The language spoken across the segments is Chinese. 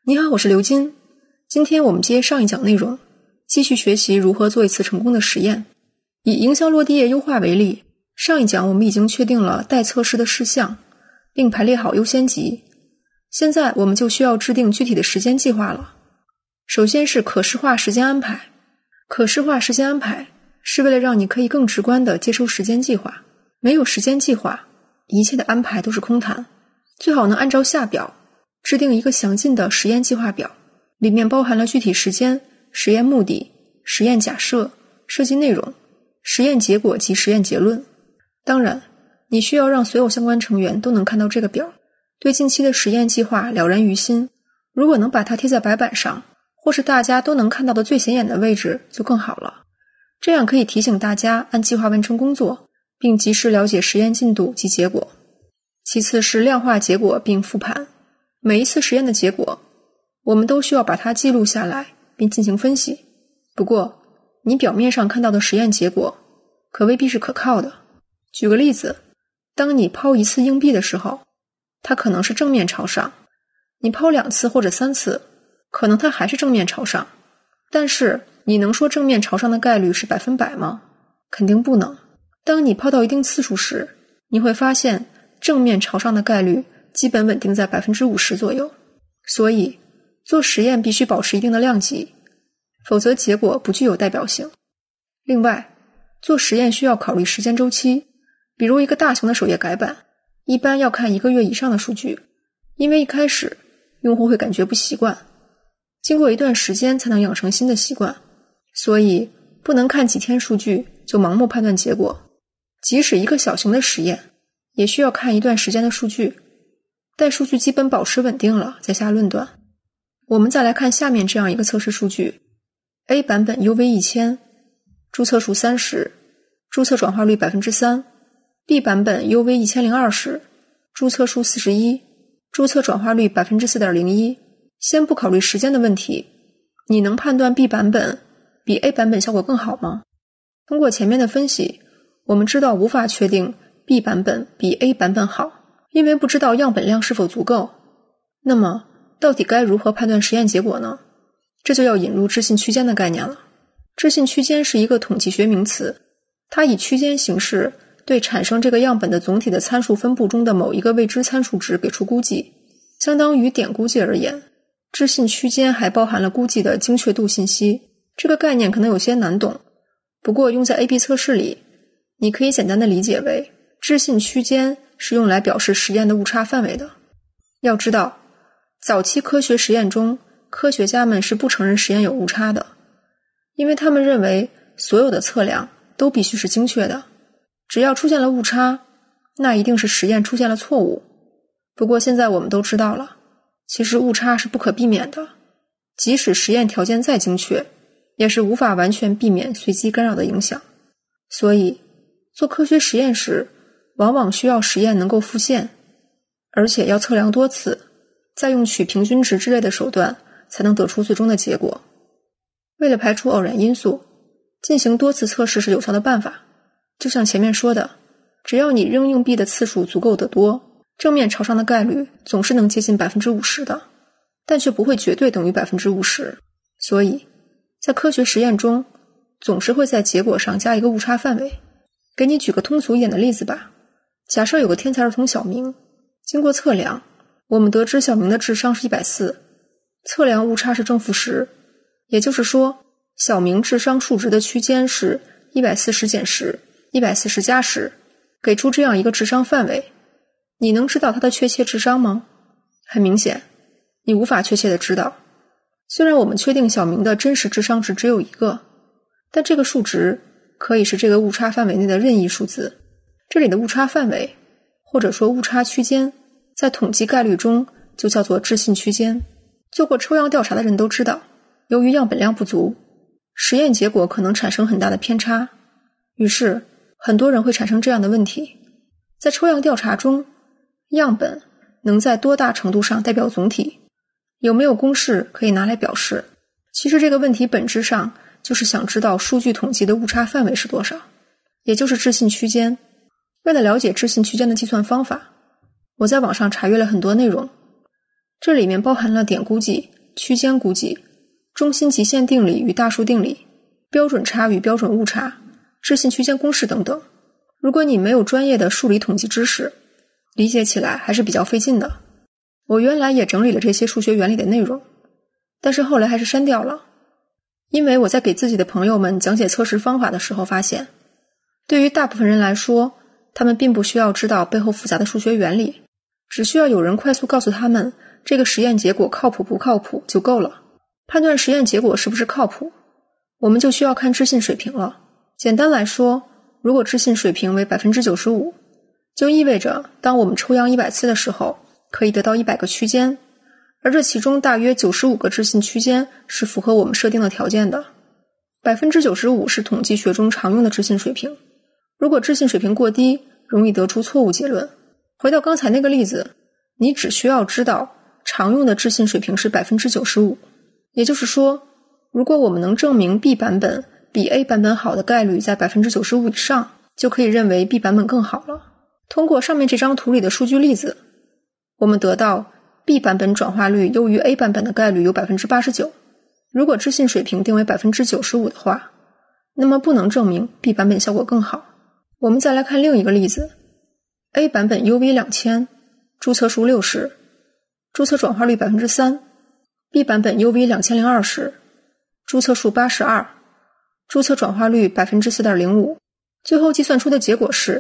你好，我是刘金。今天我们接上一讲内容，继续学习如何做一次成功的实验。以营销落地页优化为例，上一讲我们已经确定了待测试的事项，并排列好优先级。现在我们就需要制定具体的时间计划了。首先是可视化时间安排。可视化时间安排是为了让你可以更直观地接收时间计划。没有时间计划，一切的安排都是空谈。最好能按照下表制定一个详尽的实验计划表，里面包含了具体时间、实验目的、实验假设、设计内容、实验结果及实验结论。当然，你需要让所有相关成员都能看到这个表，对近期的实验计划了然于心。如果能把它贴在白板上，或是大家都能看到的最显眼的位置就更好了，这样可以提醒大家按计划完成工作，并及时了解实验进度及结果。其次是量化结果并复盘。每一次实验的结果，我们都需要把它记录下来并进行分析。不过，你表面上看到的实验结果可未必是可靠的。举个例子，当你抛一次硬币的时候，它可能是正面朝上；你抛2次或者3次，可能它还是正面朝上。但是，你能说正面朝上的概率是100%吗？肯定不能。当你抛到一定次数时，你会发现正面朝上的概率基本稳定在 50% 左右。所以，做实验必须保持一定的量级，否则结果不具有代表性。另外，做实验需要考虑时间周期，比如一个大型的首页改版，一般要看1个月以上的数据，因为一开始用户会感觉不习惯，经过一段时间才能养成新的习惯，所以不能看几天数据就盲目判断结果。即使一个小型的实验，也需要看一段时间的数据，待数据基本保持稳定了再下论断。我们再来看下面这样一个测试数据 ：A 版本 UV1000， 注册数30，注册转化率 3%； B 版本 UV1020， 注册数41，注册转化率 4.01%。先不考虑时间的问题，你能判断 B 版本比 A 版本效果更好吗？通过前面的分析，我们知道无法确定 B 版本比 A 版本好，因为不知道样本量是否足够。那么，到底该如何判断实验结果呢？这就要引入置信区间的概念了。置信区间是一个统计学名词，它以区间形式对产生这个样本的总体的参数分布中的某一个未知参数值给出估计。相当于点估计而言，置信区间还包含了估计的精确度信息。这个概念可能有些难懂，不过用在 A/B 测试里，你可以简单的理解为置信区间是用来表示实验的误差范围的。要知道，早期科学实验中，科学家们是不承认实验有误差的，因为他们认为所有的测量都必须是精确的，只要出现了误差，那一定是实验出现了错误。不过现在我们都知道了，其实误差是不可避免的，即使实验条件再精确，也是无法完全避免随机干扰的影响。所以，做科学实验时，往往需要实验能够复现，而且要测量多次，再用取平均值之类的手段，才能得出最终的结果。为了排除偶然因素，进行多次测试是有效的办法。就像前面说的，只要你扔硬币的次数足够的多，正面朝上的概率总是能接近 50% 的，但却不会绝对等于 50%。所以，在科学实验中，总是会在结果上加一个误差范围。给你举个通俗一点的例子吧。假设有个天才儿童小明，经过测量，我们得知小明的智商是140，测量误差是正负10，也就是说，小明智商数值的区间是140减10， 140加10，给出这样一个智商范围。你能知道他的确切智商吗？很明显，你无法确切的知道。虽然我们确定小明的真实智商值只有1个，但这个数值可以是这个误差范围内的任意数字。这里的误差范围，或者说误差区间，在统计概率中就叫做置信区间。做过抽样调查的人都知道，由于样本量不足，实验结果可能产生很大的偏差。于是，很多人会产生这样的问题：在抽样调查中，样本能在多大程度上代表总体？有没有公式可以拿来表示？其实这个问题本质上就是想知道数据统计的误差范围是多少，也就是置信区间。为了了解置信区间的计算方法，我在网上查阅了很多内容，这里面包含了点估计、 区间估计、中心极限定理与大数定理、标准差与标准误差、置信区间公式等等。如果你没有专业的数理统计知识，理解起来还是比较费劲的。我原来也整理了这些数学原理的内容，但是后来还是删掉了。因为我在给自己的朋友们讲解测试方法的时候发现，对于大部分人来说，他们并不需要知道背后复杂的数学原理，只需要有人快速告诉他们这个实验结果靠谱不靠谱就够了。判断实验结果是不是靠谱，我们就需要看置信水平了。简单来说，如果置信水平为 95%， 就意味着当我们抽样100次的时候，可以得到100个区间，而这其中大约95个置信区间是符合我们设定的条件的。 95% 是统计学中常用的置信水平，如果置信水平过低，容易得出错误结论。回到刚才那个例子，你只需要知道常用的置信水平是 95%， 也就是说，如果我们能证明 B 版本比 A 版本好的概率在 95% 以上，就可以认为 B 版本更好了。通过上面这张图里的数据例子，我们得到 B 版本转化率优于 A 版本的概率有 89%。 如果置信水平定为 95% 的话，那么不能证明 B 版本效果更好。我们再来看另一个例子， A 版本 UV2000， 注册数60，注册转化率 3%， B 版本 UV2020， 注册数82，注册转化率 4.05%， 最后计算出的结果是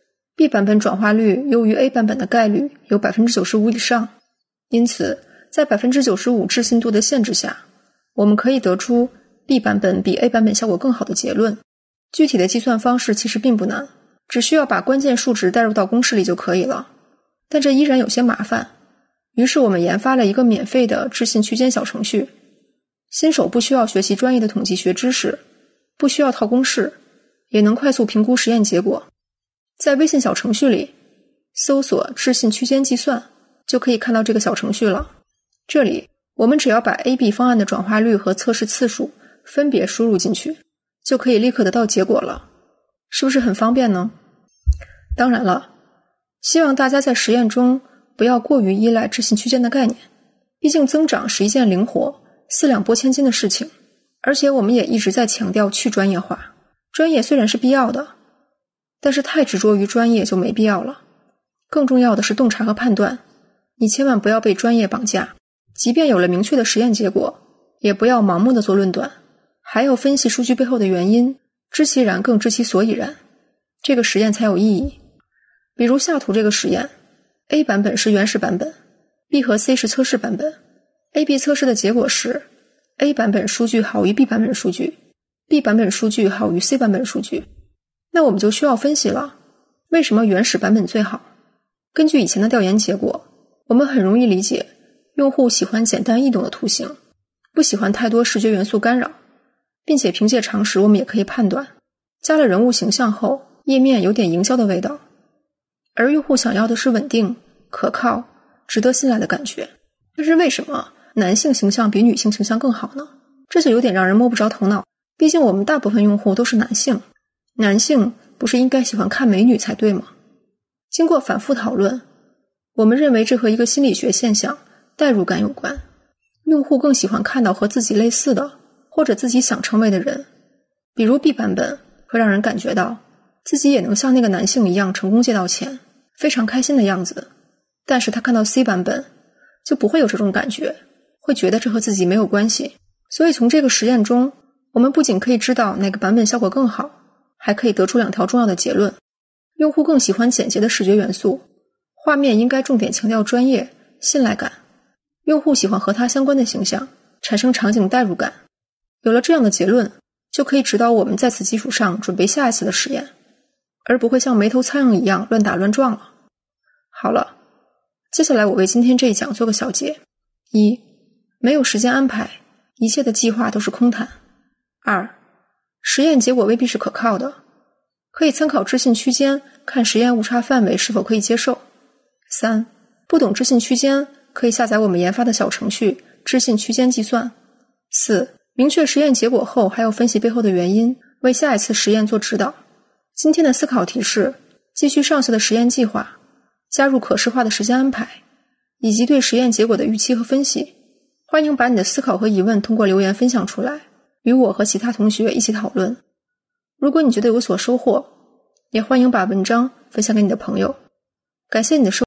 B 版本转化率优于 A 版本的概率有 95% 以上。因此在 95% 置信度的限制下，我们可以得出 B 版本比 A 版本效果更好的结论。具体的计算方式其实并不难，只需要把关键数值带入到公式里就可以了，但这依然有些麻烦。于是我们研发了一个免费的置信区间小程序，新手不需要学习专业的统计学知识，不需要套公式，也能快速评估实验结果。在微信小程序里搜索置信区间计算，就可以看到这个小程序了。这里我们只要把 A、B 方案的转化率和测试次数分别输入进去，就可以立刻得到结果了，是不是很方便呢？当然了，希望大家在实验中不要过于依赖置信区间的概念，毕竟增长是一件灵活、四两拨千斤的事情，而且我们也一直在强调去专业化。专业虽然是必要的，但是太执着于专业就没必要了。更重要的是洞察和判断，你千万不要被专业绑架，即便有了明确的实验结果，也不要盲目的做论断，还要分析数据背后的原因，知其然更知其所以然，这个实验才有意义。比如下图这个实验， A 版本是原始版本， B 和 C 是测试版本。 A、B 测试的结果是 A 版本数据好于 B 版本数据， B 版本数据好于 C 版本数据。那我们就需要分析了，为什么原始版本最好？根据以前的调研结果，我们很容易理解用户喜欢简单易懂的图形，不喜欢太多视觉元素干扰，并且凭借常识我们也可以判断，加了人物形象后页面有点营销的味道，而用户想要的是稳定、可靠、值得信赖的感觉。但是为什么男性形象比女性形象更好呢？这就有点让人摸不着头脑，毕竟我们大部分用户都是男性，男性不是应该喜欢看美女才对吗？经过反复讨论，我们认为这和一个心理学现象代入感有关。用户更喜欢看到和自己类似的或者自己想成为的人，比如 B 版本会让人感觉到自己也能像那个男性一样成功借到钱，非常开心的样子，但是他看到 C 版本就不会有这种感觉，会觉得这和自己没有关系。所以从这个实验中，我们不仅可以知道哪个版本效果更好，还可以得出2条重要的结论。用户更喜欢简洁的视觉元素，画面应该重点强调专业、信赖感。用户喜欢和他相关的形象，产生场景代入感。有了这样的结论，就可以指导我们在此基础上准备下一次的实验，而不会像没头苍蝇一样乱打乱撞了。好了，接下来我为今天这一讲做个小结。1. 没有时间安排，一切的计划都是空谈。2. 实验结果未必是可靠的，可以参考置信区间，看实验误差范围是否可以接受。3. 不懂置信区间，可以下载我们研发的小程序置信区间计算。4. 明确实验结果后，还要分析背后的原因，为下一次实验做指导。今天的思考题是继续上次的实验计划，加入可视化的时间安排，以及对实验结果的预期和分析。 欢迎把你的思考和疑问通过留言分享出来，与我和其他同学一起讨论。如果你觉得有所收获，也欢迎把文章分享给你的朋友。感谢你的收听。